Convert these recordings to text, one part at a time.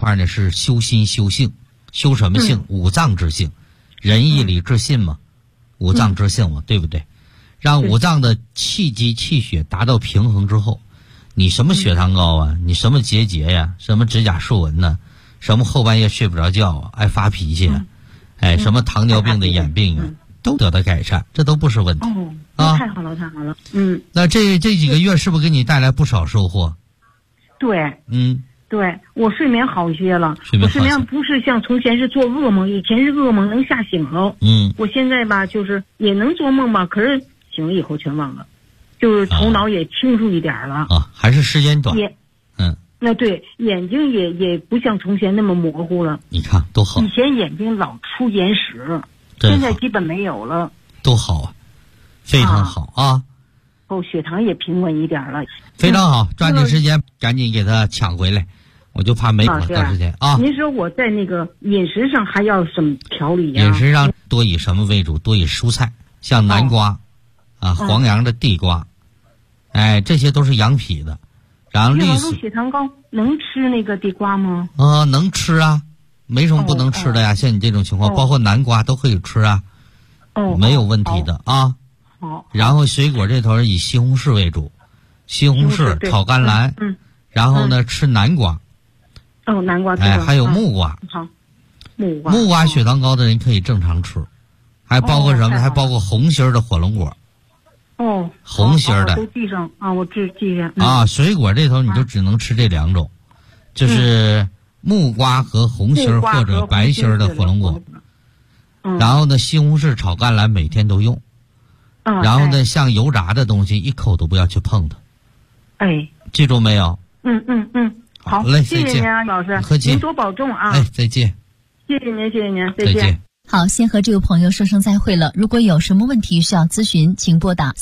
块呢是修心修性，修什么性？五脏之性，仁义礼智信嘛，五脏之性嘛，对不对？让五脏的气机气血达到平衡之后，你什么血糖高啊，你什么结节呀，什么指甲竖纹呢，什么后半夜睡不着觉啊，爱发脾气啊，什么糖尿病的眼病啊，都得到改善，这都不是问题。 太好了，太好了。 那这几个月是不是给你带来不少收获？ 对，对，我睡眠好些了。我睡眠不是像从前是做噩梦，以前是噩梦能吓醒了。我现在吧，就是也能做梦吧，可是醒了以后全忘了，就是头脑也清楚一点了。 还是时间短。 那对，眼睛也不像从前那么模糊了。 你看多好。 以前眼睛老出眼屎，现在基本没有了。 多好啊，非常好啊。 血糖也平稳一点了。 非常好，抓紧时间赶紧给他抢回来，我就怕没了段时间啊。 您说我在那个饮食上还要什么调理呀？ 饮食上多以什么为主？多以蔬菜，像南瓜黄杨的地瓜，这些都是养脾的。然后绿色血糖高能吃那个地瓜吗？ 能吃啊，没什么不能吃的呀。像你这种情况，包括南瓜都可以吃啊，没有问题的啊。然后水果这头以西红柿为主，西红柿炒甘蓝，然后呢吃南瓜， 南瓜， 还有木瓜，木瓜血糖高的人可以正常吃，还包括什么？还包括红心的火龙果。红心的都记上啊，我记上水果这头你就只能吃这两种，就是木瓜和红心或者白心的火龙果。然后呢，西红柿炒甘蓝每天都用。然后呢，像油炸的东西一口都不要去碰它。记住没有？ 好嘞， 谢谢您啊，老师， 客气， 您多保重啊。 再见。 谢谢您， 再见。 好，先和这位朋友说声再会了。如果有什么问题需要咨询，请拨打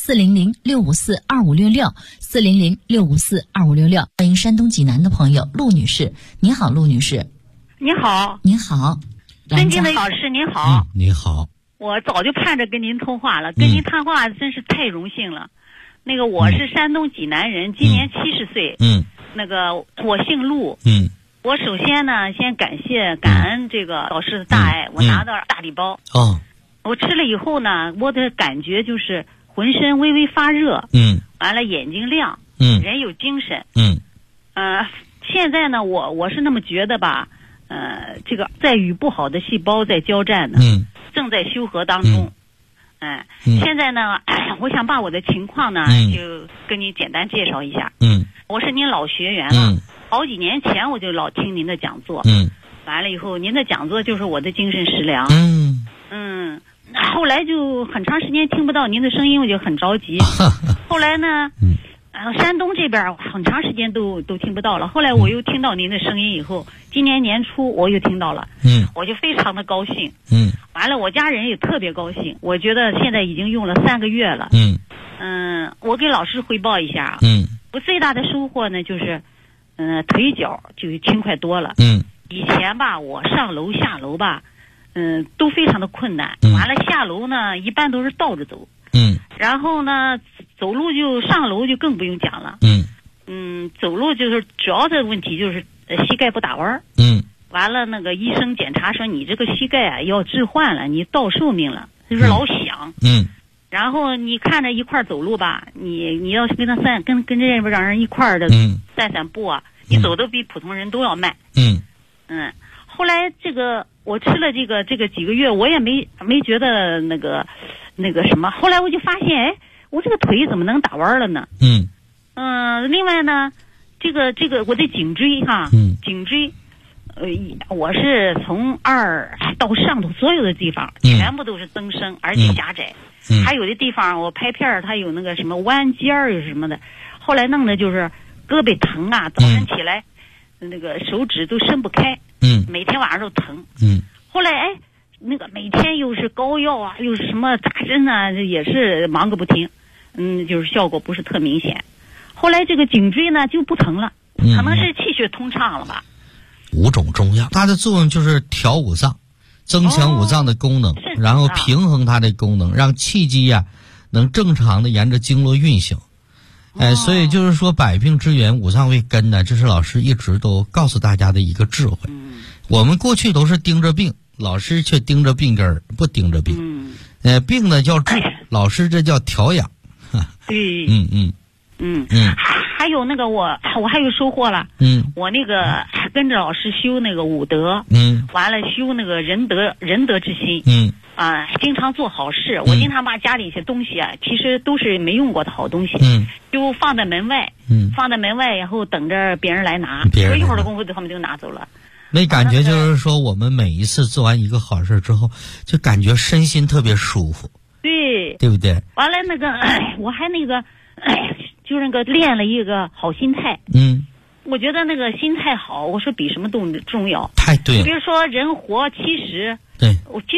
400-654-2566，400-654-2566。欢迎山东济南的朋友陆女士。您好，陆女士。 您好。 您好， 尊敬的老师您好。 你好。 我早就盼着跟您通话了，跟您谈话真是太荣幸了。那个我是山东济南人，今年70岁。那个我姓陆。我首先呢，先感恩这个老师的大爱，我拿到大礼包。我吃了以后呢，我的感觉就是浑身微微发热。完了眼睛亮。人有精神。现在呢，我是那么觉得吧，这个在与不好的细胞在交战呢。正在修和当中。现在呢，我想把我的情况呢，就跟你简单介绍一下。我是您老学员了。好几年前我就老听您的讲座。完了以后您的讲座就是我的精神食粮。后来就很长时间听不到您的声音，我就很着急。后来呢，山东这边很长时间都听不到了。后来我又听到您的声音以后，今年年初我又听到了。我就非常的高兴。完了我家人也特别高兴。我觉得现在已经用了3个月了。我给老师汇报一下。我最大的收获呢就是，腿脚就轻快多了。以前吧，我上楼下楼吧，都非常的困难。完了下楼呢，一般都是倒着走。然后呢，走路就上楼就更不用讲了。走路就是主要的问题就是膝盖不打弯。完了那个医生检查说你这个膝盖啊要置换了，你到寿命了，就是老响。然后你看着一块走路吧，你要是跟他跟这边让人一块的散步啊，你走的比普通人都要慢。后来这个我吃了这个几个月，我也没觉得那个什么。后来我就发现，我这个腿怎么能打弯了呢？另外呢，这个我的颈椎颈椎，我是从2到上头所有的地方全部都是增生，而且狭窄。还有的地方我拍片它有那个什么弯尖儿有什么的。后来弄的就是胳膊疼啊，早晨起来那个手指都伸不开。每天晚上都疼。后来那个每天又是膏药啊，又是什么扎针啊，也是忙个不停。就是效果不是特明显。后来这个颈椎呢就不疼了，可能是气血通畅了吧。 5种中药，它的作用就是调五脏，增强五脏的功能，然后平衡它的功能，让气机能正常的沿着经络运行。 所以就是说百病之源五脏为根呢，这是老师一直都告诉大家的一个智慧。我们过去都是盯着病，老师却盯着病根儿，不盯着病。病呢叫治，老师这叫调养。 对。还有那个我还有收获了。我那个跟着老师修那个武德。完了修那个仁德之心。经常做好事。我经常把家里一些东西啊，其实都是没用过的好东西，就放在门外。放在门外，然后等着别人来拿。说一会儿的功夫，他们就拿走了。 那感觉就是说，我们每一次做完一个好事之后，就感觉身心特别舒服。 对， 对不对？ 完了那个，我还那个，就是那个练了一个好心态。我觉得那个心态好，我说比什么都重要。 太对了。 比如说人活70， 对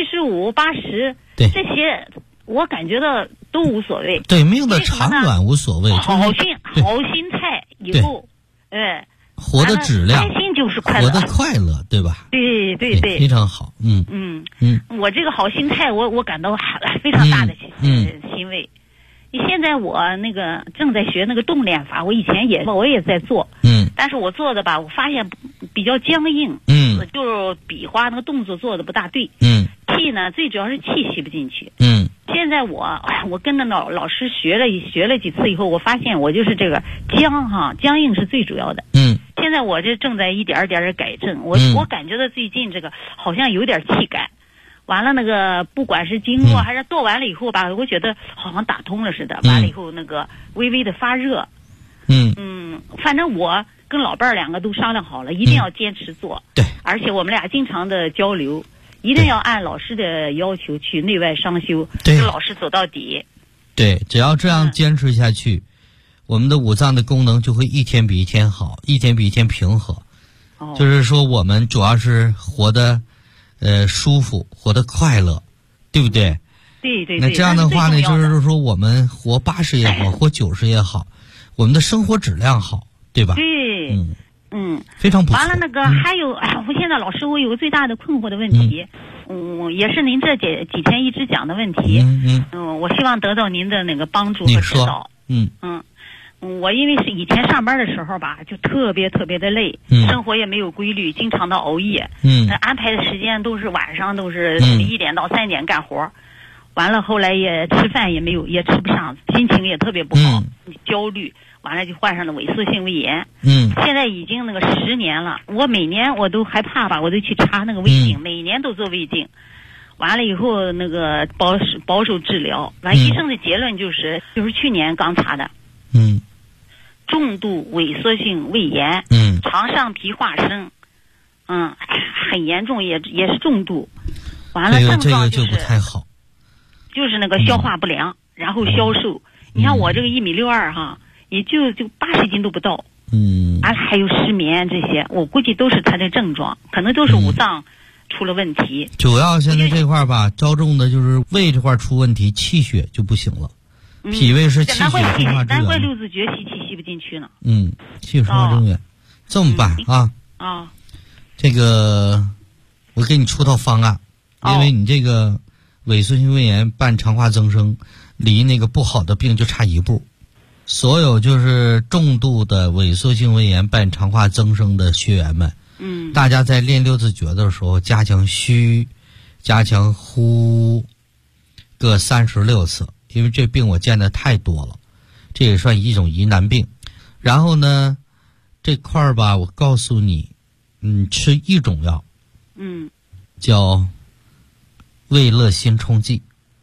，75、80， 对， 这些我感觉到都无所谓。 对，命的长短无所谓。 好心态以后， 活的质量， 开心就是快乐， 活的快乐，对吧？ 对， 非常好。 我这个好心态，我感到非常大的欣慰。现在我那个正在学那个动练法，我以前我也在做，但是我做的吧，我发现比较僵硬，就是笔画那个动作做的不大对，气呢最主要是气吸不进去，现在我跟着老师学了几次以后，我发现我就是这个僵硬是最主要的，现在我这正在一点点的改正，我感觉到最近这个好像有点气感。完了那个不管是经络还是做完了以后吧，我觉得好像打通了似的。完了以后那个微微的发热。反正我跟老伴儿两个都商量好了，一定要坚持做。 对。 而且我们俩经常的交流，一定要按老师的要求去内外双修，跟老师走到底。 对，只要这样坚持下去，我们的五脏的功能就会一天比一天好，一天比一天平和。就是说我们主要是活的舒服，活得快乐，对不对？ 对。 那这样的话呢，就是说我们活80也好，活90也好，我们的生活质量好，对吧？ 对， 非常不错。 完了那个还有，我现在老师我有个最大的困惑的问题，也是您这几天一直讲的问题，我希望得到您的那个帮助和指导。我因为是以前上班的时候吧，就特别的累，生活也没有规律，经常的熬夜，安排的时间都是晚上都是11点到3点干活，完了后来也吃饭也没有，也吃不上，心情也特别不好，焦虑，完了就患上了萎缩性胃炎。现在已经那个10年了，我每年我都害怕吧，我都去查那个胃镜，每年都做胃镜。完了以后那个保守治疗，完医生的结论就是去年刚查的。重度萎缩性胃炎，肠上皮化生，很严重，也是重度。完了，症状就不太好， 就是那个消化不良，然后消瘦。你看我这个1.62米哈，也就80斤都不到。完了还有失眠这些，我估计都是他的症状，可能都是五脏出了问题。 主要现在这块吧，着重的就是胃这块出问题，气血就不行了。脾胃是气血生化之源， 难怪六字诀气吸不进去呢。 气血生化之源，这么办啊？这个我给你出套方案，因为你这个萎缩性胃炎伴肠化增生，离那个不好的病就差一步。所有就是重度的萎缩性胃炎伴肠化增生的学员们，大家在练六字诀的时候，加强虚，加强呼，各36次。因为这病我见的太多了，这也算一种疑难病。然后呢，这块儿吧，我告诉你，吃一种药，叫胃乐心冲剂，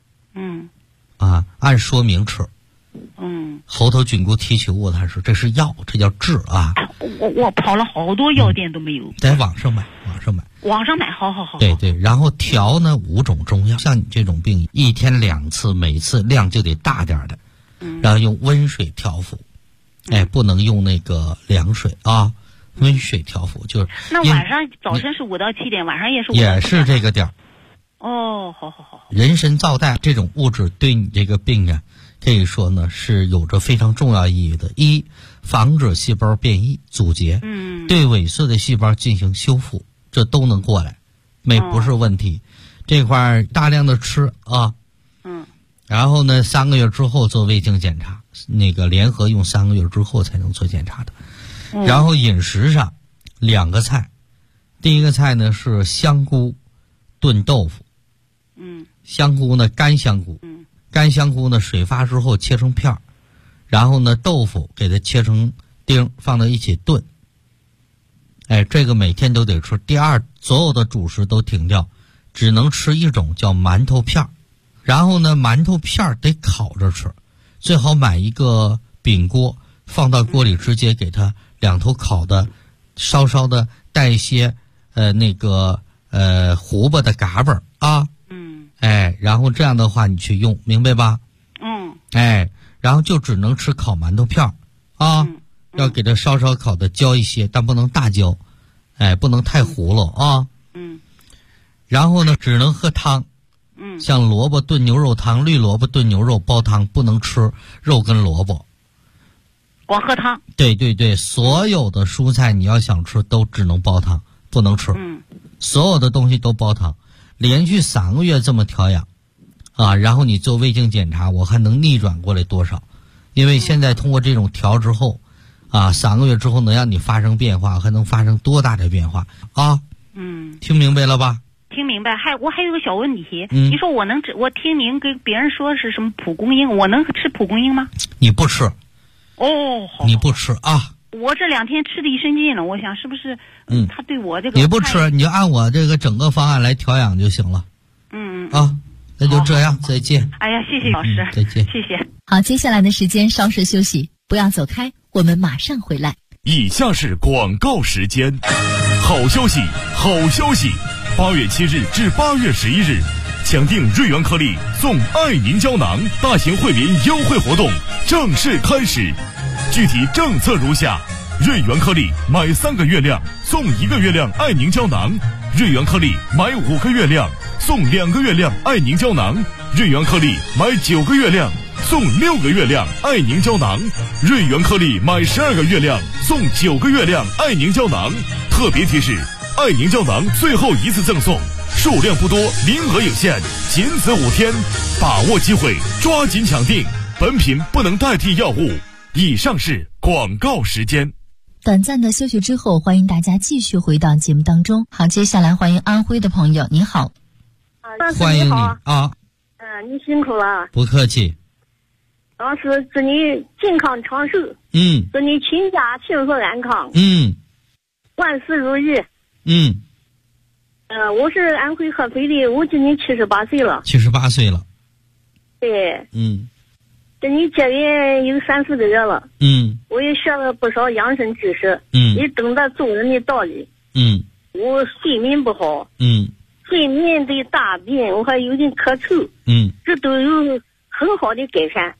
按说明吃，喉头菌菇提取物，他说这是药，这叫治啊。 我跑了好多药店都没有， 在网上买， 好。 对，然后调呢5种中药，像你这种病，1天2次，每次量就得大点的，然后用温水调服，不能用那个凉水啊，温水调服就是。 那晚上早晨是5到7点，晚上也是5到7点。 也是这个点儿。 好。 人参皂苷这种物质对你这个病啊，可以说呢是有着非常重要意义的。一，防止细胞变异阻结，对萎缩的细胞进行修复，这都能过来，不是问题。这块大量的吃啊，然后呢3个月之后做胃镜检查， 那个联合用3个月之后才能做检查的。然后饮食上2个菜，第一个菜呢是香菇炖豆腐。香菇呢干香菇，干香菇呢水发之后切成片儿，然后呢豆腐给它切成丁放到一起炖。这个每天都得吃。第二，所有的主食都停掉，只能吃一种叫馒头片儿。然后呢馒头片儿得烤着吃，最好买一个饼锅，放到锅里直接给它2头烤的稍稍的带一些胡巴的嘎巴啊。然后这样的话你去用，明白吧？然后就只能吃烤馒头片儿啊。要给它稍稍烤的焦一些，但不能大焦，不能太糊了啊。然后呢只能喝汤。像萝卜炖牛肉汤、绿萝卜炖牛肉煲汤，不能吃肉跟萝卜， 光喝汤。 对对对，所有的蔬菜你要想吃都只能煲汤，不能吃。所有的东西都煲汤，连续3个月这么调养啊，然后你做胃镜检查，我还能逆转过来多少？因为现在通过这种调之后啊，3个月之后能让你发生变化，还能发生多大的变化啊？听明白了吧？ 听明白。我还有个小问题，你说我听您跟别人说是什么蒲公英，我能吃蒲公英吗？ 你不吃。 好， 你不吃啊？ 我这2天吃的一身劲了，我想是不是他对我这个你不吃，你就按我这个整个方案来调养就行了。那就这样，再见。 哎呀，谢谢老师， 再见， 谢谢。 好，接下来的时间稍事休息，不要走开，我们马上回来。 以下是广告时间。好消息，好消息！8月7日至8月11日，抢订瑞元颗粒送爱凝胶囊大型惠民优惠活动正式开始。具体政策如下：瑞元颗粒买3个月亮送1个月亮爱凝胶囊，瑞元颗粒买5个月亮送2个月亮爱凝胶囊，瑞元颗粒买9个月亮送6个月亮爱凝胶囊，瑞元颗粒买12个月亮送9个月亮爱凝胶囊。特别提示：爱凝胶囊最后一次赠送，数量不多，名额有限，仅此5天，把握机会，抓紧抢订。本品不能代替药物。以上是广告时间。 短暂的休息之后，欢迎大家继续回到节目当中。好，接下来欢迎安徽的朋友，你好。 欢迎你啊。 你辛苦了。 不客气。 老师，祝你健康长寿。祝你全家幸福安康。万事如意。我是安徽合肥的，我今年78岁了。 78岁了。 对。跟你结缘有3、4个月了。我也学了不少养生知识。也懂得做人的道理。我睡眠不好。睡眠对大便我还有点咳嗽。这都有很好的改善。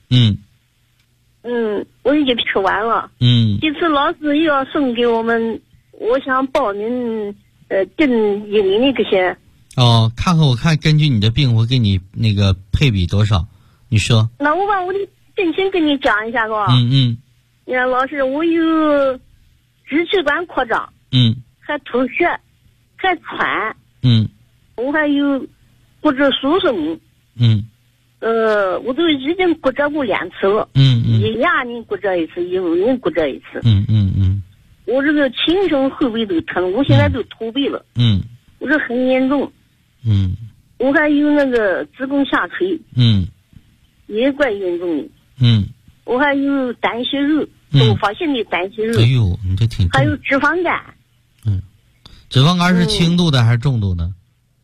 我已经吃完了。这次老师又要送给我们，我想报名订1年的这些。 看我看根据你的病我给你那个配比多少，你说。 那我把我的病情跟你讲一下吧。你看老师，我有支气管扩张。还吐血，还喘。我还有骨质疏松。我都已经骨折过2次了。1年骨折一次，15年骨折一次。我这个前胸后背都疼，我现在都驼背了。我这很严重。我还有那个子宫下垂。也怪严重的。我还有胆息肉，多发性的胆息肉。 哎呦，你这挺重。 还有脂肪肝。 脂肪肝是轻度的还是重度的？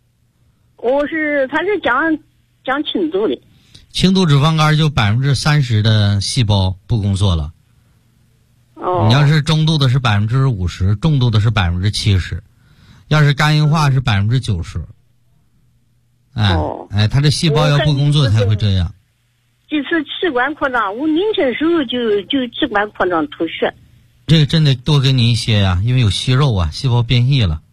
他是讲轻度的。 轻度脂肪肝就30%的细胞不工作了。你要是中度的是50%，重度的是70%，要是肝硬化是90%。他这细胞要不工作才会这样。 这次气管扩张，我年轻时候就气管扩张吐血。 这个真得多给你一些呀，因为有息肉啊，细胞变异了。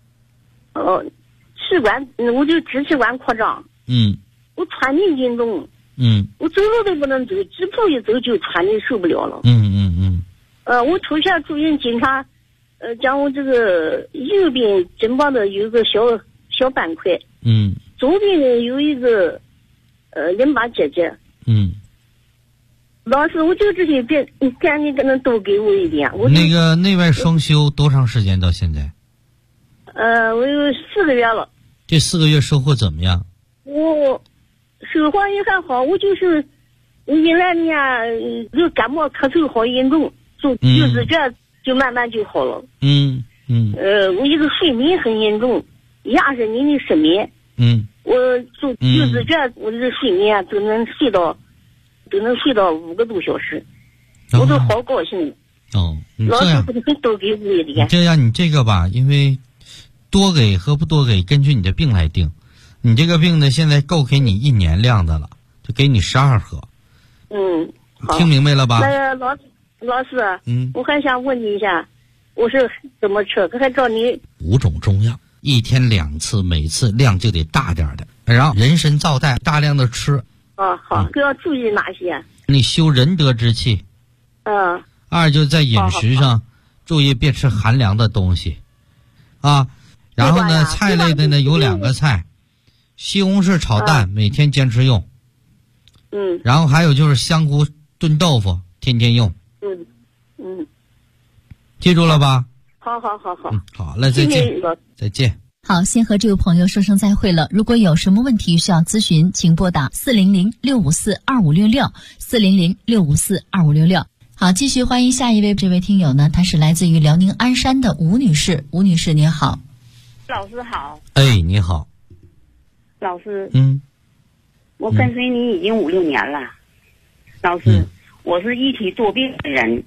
气管我就支气管扩张。我喘的严重。我走路都不能走，几步一走就喘的受不了了。我吐血住院检查，讲我这个右边肩膀的有一个小斑块。左边呢有一个淋巴结节。 老师，我就这些别，你赶紧跟他多给我一点。我那个内外双修多长时间到现在？ 我有4个月了。 这4个月收获怎么样？ 我收获也还好，我就是原来就感冒咳嗽好严重，就是这就慢慢就好了。我一个睡眠很严重，20年的失眠。我就是这，我这睡眠都能睡到5个多小时，我都好高兴。老师多给我一点。 这样，你这个吧，因为多给和不多给，根据你的病来定。你这个病呢，现在够给你1年量的了，就给你12盒。 好， 听明白了吧？ 那个老师，我还想问你一下，我是怎么吃？刚才找你 5种中药，1天2次，每次量就得大点的，然后人参皂苷大量的吃。 好，都要注意哪些？ 你修仁德之气。2就在饮食上注意别吃寒凉的东西然后呢，菜类的呢有2个菜，西红柿炒蛋每天坚持用。然后还有就是香菇炖豆腐天天用。记住了吧？ 好。 好了，再见。再见。 好，先和这位朋友说声再会了。如果有什么问题需要咨询，请拨打400-654-2566 400-654-2566。好，继续欢迎下一位，这位听友呢，她是来自于辽宁鞍山的吴女士。吴女士您好。 老师好。 你好。 老师。我跟随你已经5、6年了。老师，我是一体多病的人。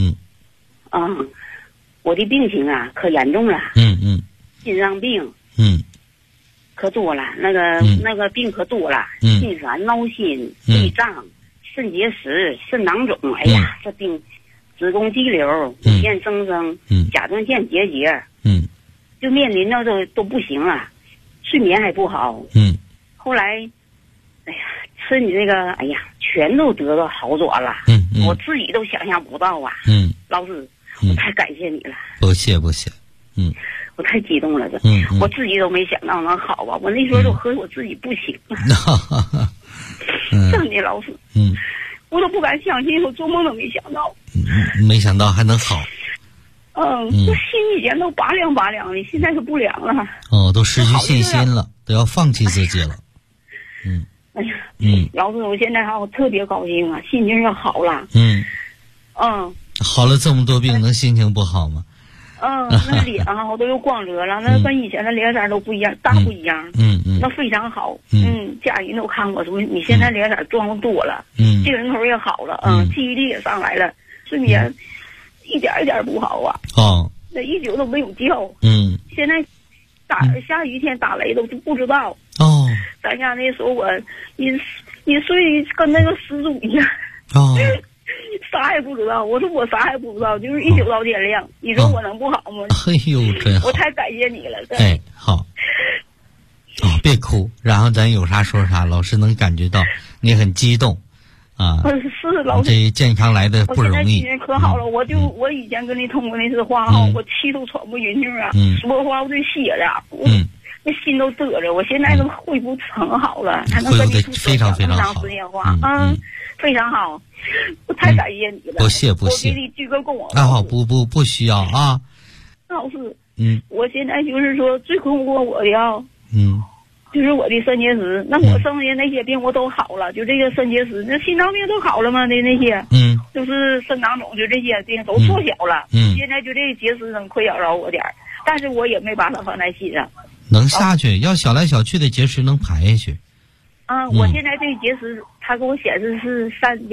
我的病情可严重了。心脏病。可多了，那个病可多了。心烦、闹心、胃胀、肾结石、肾囊肿。哎呀，这病，子宫肌瘤、乳腺增生、甲状腺结节。就面临着都不行了，睡眠还不好。后来，哎呀，吃你这个，哎呀，全都得到好转了。我自己都想象不到啊。老师，我太感谢你了。 不谢。 我太激动了，我自己都没想到能好啊！我那时候都和我自己不行了。真的，老师，我都不敢相信，我做梦都没想到。 没想到还能好。 我心以前都拔凉拔凉的，现在是不凉了。 都失去信心了，都要放弃自己了。 哎呀，老师，我现在我特别高兴啊，心情也好了。 好了这么多病，能心情不好吗？ 那脸我都又光泽了，那跟以前的脸色都不一样，大不一样。那非常好。家人都看我说你现在脸色壮多了，精神头也好了，记忆力也上来了，睡眠一点一点不好啊。那一宿都没有觉。现在下雨天打雷都不知道。咱家那时候你睡跟那个失主一样。啥也不知道，我说我啥也不知道，就是一宿到天亮。你说我能不好吗？ 真好！ 我太感谢你了。 好。别哭，然后咱有啥说啥。老师能感觉到你很激动是老师， 这健康来的不容易。 我现在可好了，我以前跟你通过那次话我气都喘不匀气说话我就歇着，那心都得着。我现在都恢复很好了，还能跟你说非常非常好。 时间话非常好，我太感谢你了。 不谢。 我给你鞠个躬。 好，不需要啊。 老师，我现在就是说最困惑我的就是我的肾结石。那我剩下那些病我都好了，就这个肾结石，那心脏病都好了吗？那些就是肾囊肿，就这些病都缩小了。现在就这个结石能困扰着我点儿，但是我也没把它放在心上。 能下去，要小来小去的结石能排下去。 我现在这个结石，它给我显示是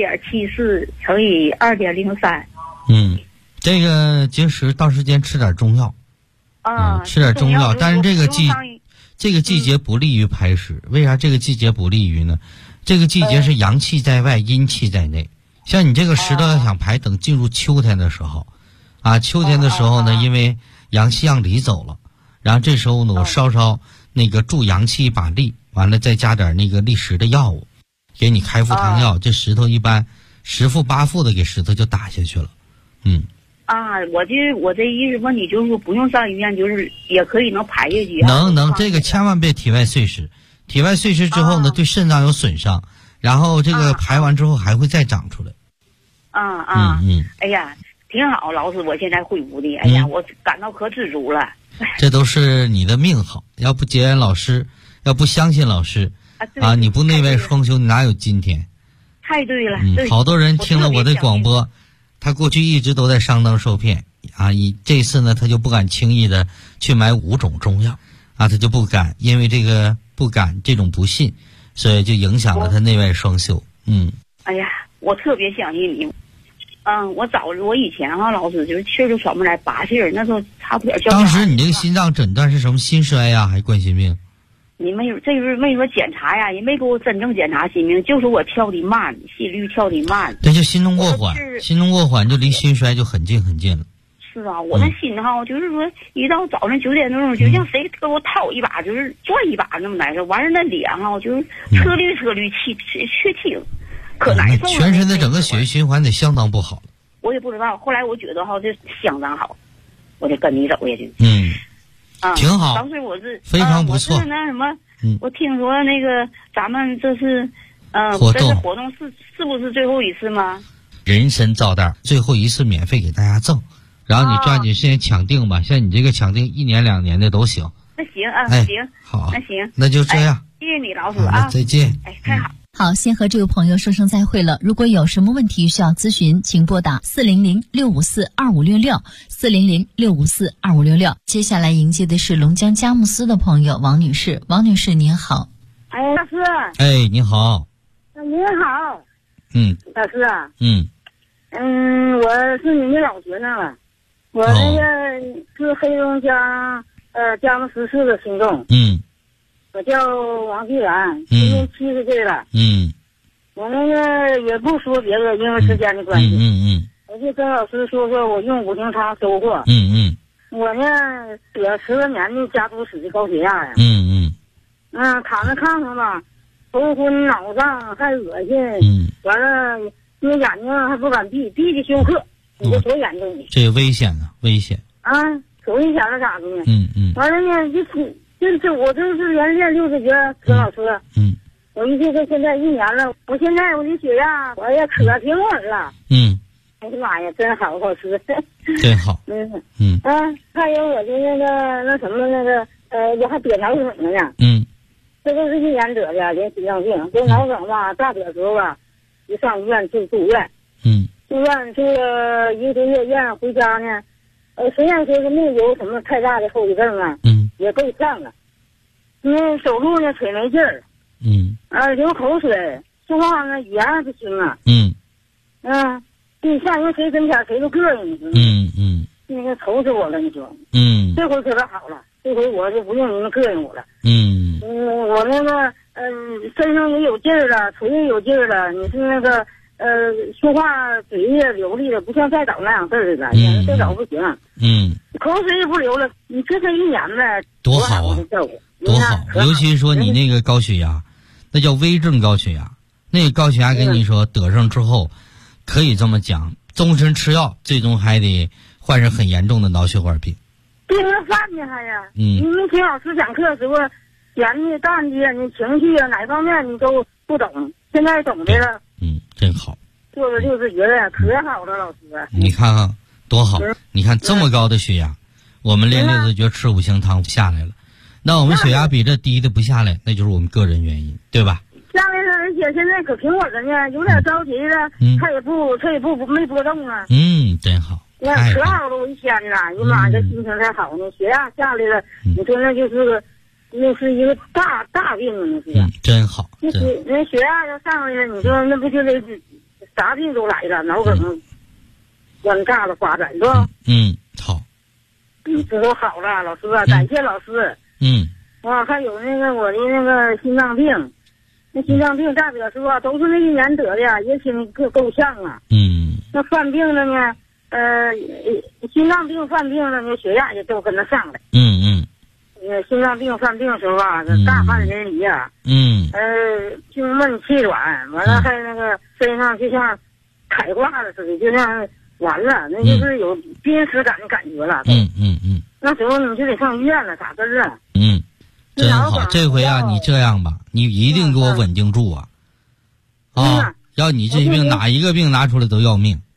3.74乘以2.03。 这个结石到时间吃点中药。吃点中药，但是这个季节不利于排石。为啥这个季节不利于呢？这个季节是阳气在外，阴气在内。像你这个石头要想排，等进入秋天的时候，秋天的时候呢，因为阳气让离走了，然后这时候呢，我稍那个助阳气一把力，完了再加点那个利石的药物，给你开腹汤药。这石头一般10副8副的给石头就打下去了。 我这意思问你就是说不用上医院，就是也可以能排下去。 能，这个千万别体外碎石。体外碎石之后呢，对肾脏有损伤，然后这个排完之后还会再长出来。 哎呀，挺好，老师，我现在恢复的，哎呀，我感到可知足了。 这都是你的命好，要不结缘老师，要不相信老师你不内外双修，你哪有今天？ 太对了， 好多人听了我的广播，他过去一直都在上当受骗这次呢，他就不敢轻易的去买5种中药他就不敢，因为这个不敢这种不信，所以就影响了他内外双修。 哎呀，我特别相信你。我以前老师就是气儿就喘不来，8气儿，那时候差不点叫。 当时你这个心脏诊断是什么？心衰呀，还是冠心病？ 你没有，这是没说检查呀，也没给我真正检查心病，就是我跳的慢，心率跳的慢。 对，就心动过缓，心动过缓就离心衰就很近很近了。 是啊，我那心就是说，一到早上9点多钟，就像谁给我掏一把，就是拽一把那么难受。完事那脸就是车绿气挺。可难受了， 全身的整个血液循环得相当不好了。 我也不知道，后来我觉得这相当好，我就跟你走下去。 挺好。 当时我是非常不错。 我是那什么，我听说那个咱们这是这次活动是不是最后一次吗？ 人参皂袋最后一次免费给大家赠，然后你抓紧时间抢订吧。像你这个抢订1年2年的都行。 那行行好， 那行， 那就这样。 谢谢你，老师再见。 太好。 好，先和这位朋友说声再会了。如果有什么问题需要咨询，请拨打400-654-2566，400-654-2566。接下来迎接的是龙江佳木斯的朋友王女士。王女士您好。 老师。 你好。 您好。老师我是您的老学生了，我那个是黑龙江佳木斯市的听众。我叫王继然，今年70岁了。我那个也不说别的，因为时间的关系。我就跟老师说我用5行汤收获。我呢得10多年的家族史的高血压呀。躺着炕上吧，头昏脑胀还恶心。完了，那眼睛还不敢闭着休克。你这多严重？ 这危险啊，危险。 可危险了咋的呢？完了呢，我这是连练60节，陈老师。我一直到现在1年了，我现在我的血压我也可平稳了。哎呀妈呀，真好，老师。 真好。 还有我的那什么我还得脑梗了呢。这都是1年得的，连心脏病。这脑梗吧，大点时候吧，一上医院就住院。住院住了1个多月院，回家呢。虽然说是没有什么太大的后遗症也够呛了。走路呢腿没劲儿。流口水，说话呢语言还不行啊。你上人谁跟前谁都膈应你。那个愁死我了，你说。这回可可好了，这回我就不用你们膈应我了。我那个身上也有劲儿了，腿也有劲儿了。你是那个说话嘴也流利了，不像再早那样字儿了。再早不行。口水也不流了。你这才1年呗， 多好啊！多好，尤其说你那个高血压，那叫危症高血压。那个高血压跟你说得上之后，可以这么讲，终身吃药，最终还得患上很严重的脑血管病。 病了饭呢还呀？你们听老师讲课时候，闲的淡的，你情绪哪方面你都不懂，现在懂的了。 真好。 做了60节了，可好了，老师。 你看看多好！你看这么高的血压，我们练60节吃5行汤下来了。那我们血压比这低的不下来，那就是我们个人原因，对吧？ 下来了，而且现在可平稳了呢，有点着急了，他也不没波动啊。 真好。 可好了，我一天呐，你妈这心情才好呢，血压下来了，你说那是一个大病啊，那是。 真好。 那血压要上来了，你说那不就得啥病都来了，脑梗、关炸了发展是吧？ 好。 这都好了，老师啊，感谢老师。还有我的心脏病，那心脏病大表说都是那1年得的，也挺够呛啊。那犯病了呢，心脏病犯病了呢，血压也都跟着上来。心脏病犯病的时候啊，大汗淋漓啊。胸闷气短，完了还身上就像开挂了似的，就像完了，那就是有濒死感的感觉了。那时候你就得上医院了，咋治啊？ 真好，这回啊，你这样吧，你一定给我稳定住啊！要你这病哪一个病拿出来都要命。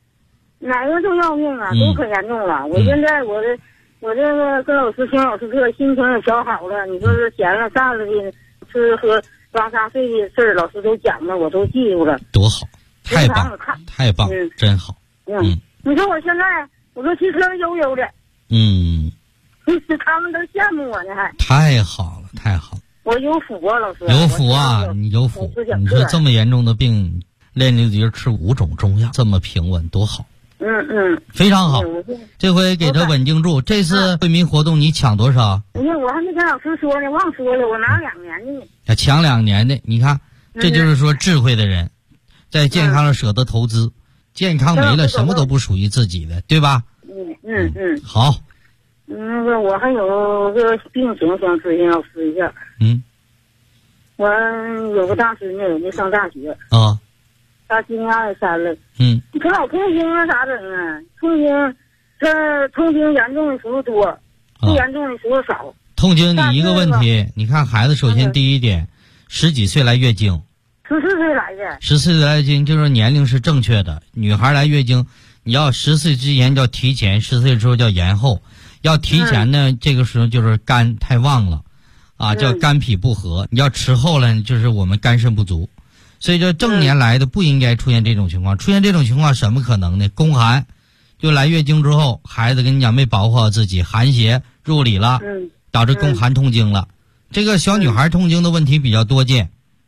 哪个都要命啊，都可严重了。我现在我这个跟老师听老师课，心情也调好了。你说是闲了散了的吃喝抓撒睡的事儿，老师都讲了，我都记住了。 多好，太棒，太棒，真好。 你说我现在我说骑车悠悠的，他们都羡慕我呢，还太好了，太好了。 我有福啊，老师。 有福啊，你有福。你说这么严重的病，练就节吃5种中药，这么平稳，多好。非常好。这回给他稳定住。这次惠民活动你抢多少？ 我还没跟老师说呢，忘说了，我拿2年的。 要抢2年的，你看，这就是说智慧的人，在健康上舍得投资。健康没了，什么都不属于自己的，对吧？好。 那个我还有个病情想咨询老师一下。我有个大孙子，没上大学。他今年23了。可老痛经啊，咋整啊？痛经，他痛经严重的时候多，不严重的时候少。 痛经你一个问题，你看孩子，首先第一点，10几岁来月经。 14岁来的。14 岁来月经就是年龄是正确的。女孩来月经，你要10岁之前叫提前，10岁之后叫延后。要提前呢，这个时候就是肝太旺了，叫肝脾不和。你要迟后了，就是我们肝肾不足。所以这正年来的不应该出现这种情况。出现这种情况什么可能呢？宫寒，就来月经之后，孩子跟你讲没保护好自己，寒邪入里了，导致宫寒痛经了。这个小女孩痛经的问题比较多见。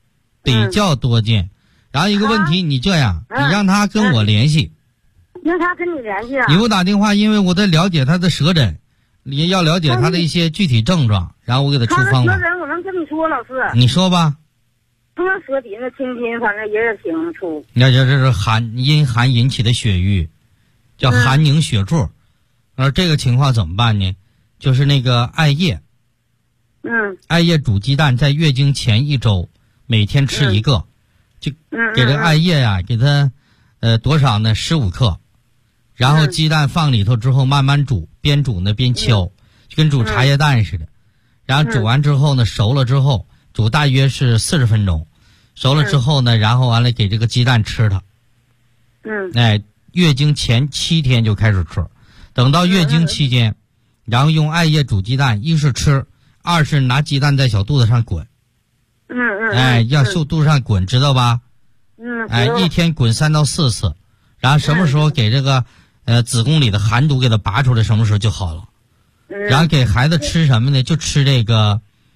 然后一个问题，你这样，你让她跟我联系。 让她跟你联系啊？ 你给我打电话，因为我在了解她的舌诊，你要了解她的一些具体症状，然后我给她出方法。 舌诊我能跟你说，老师。 你说吧。 他舌底那青筋，反正也挺粗。 那这是阴寒引起的血瘀，叫寒凝血柱。而这个情况怎么办呢？就是那个艾叶。艾叶煮鸡蛋，在月经前1周，每天吃1个，就给这艾叶呀，给它多少呢？15克。然后鸡蛋放里头之后慢慢煮，边煮呢边敲，就跟煮茶叶蛋似的。然后煮完之后呢，熟了之后煮大约是40分钟，熟了之后呢，然后完了给这个鸡蛋吃它。月经前7天就开始吃，等到月经期间，然后用艾叶煮鸡蛋，一是吃，二是拿鸡蛋在小肚子上滚。要小肚子上滚，知道吧？一天滚3到4次，然后什么时候给这个子宫里的寒毒给它拔出来，什么时候就好了。然后给孩子吃什么呢？就吃这个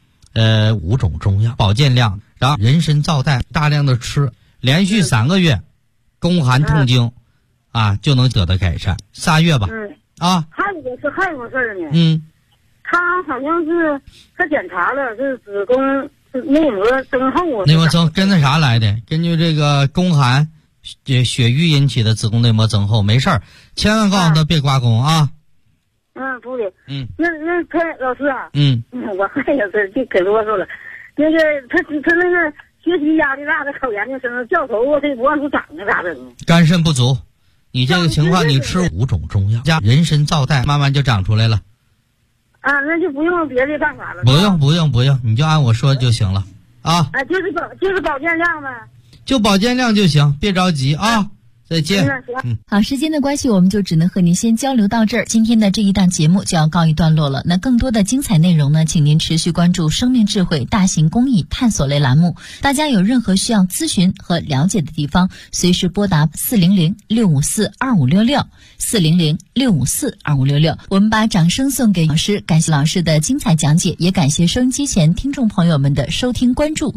5种中药，保健量，然后人参皂苷大量的吃，连续3个月，宫寒痛经就能得到改善。3月吧。 还有个事儿呢。他好像是他检查了，是子宫内膜增厚。 内膜增跟那啥来的？根据这个宫寒血瘀引起的子宫内膜增厚，没事儿，千万告诉他别刮宫啊。 不的。那他老师啊。我还有事就可啰嗦了。那个他那个学习压力大，他考研究生掉头发，他不往出长啊，咋整？ 肝肾不足，你这个情况你吃5种中药加人参皂苷，慢慢就长出来了。 那就不用别的办法了。 不用，你就按我说就行了啊。 就是保健量呗。 就保健量就行，别着急啊。再见。 好，时间的关系，我们就只能和您先交流到这儿。今天的这一档节目就要告一段落了。那更多的精彩内容呢，请您持续关注生命智慧大型公益探索类栏目。大家有任何需要咨询和了解的地方，随时拨打400-654-2566，400-654-2566。我们把掌声送给老师，感谢老师的精彩讲解，也感谢收音机前听众朋友们的收听关注。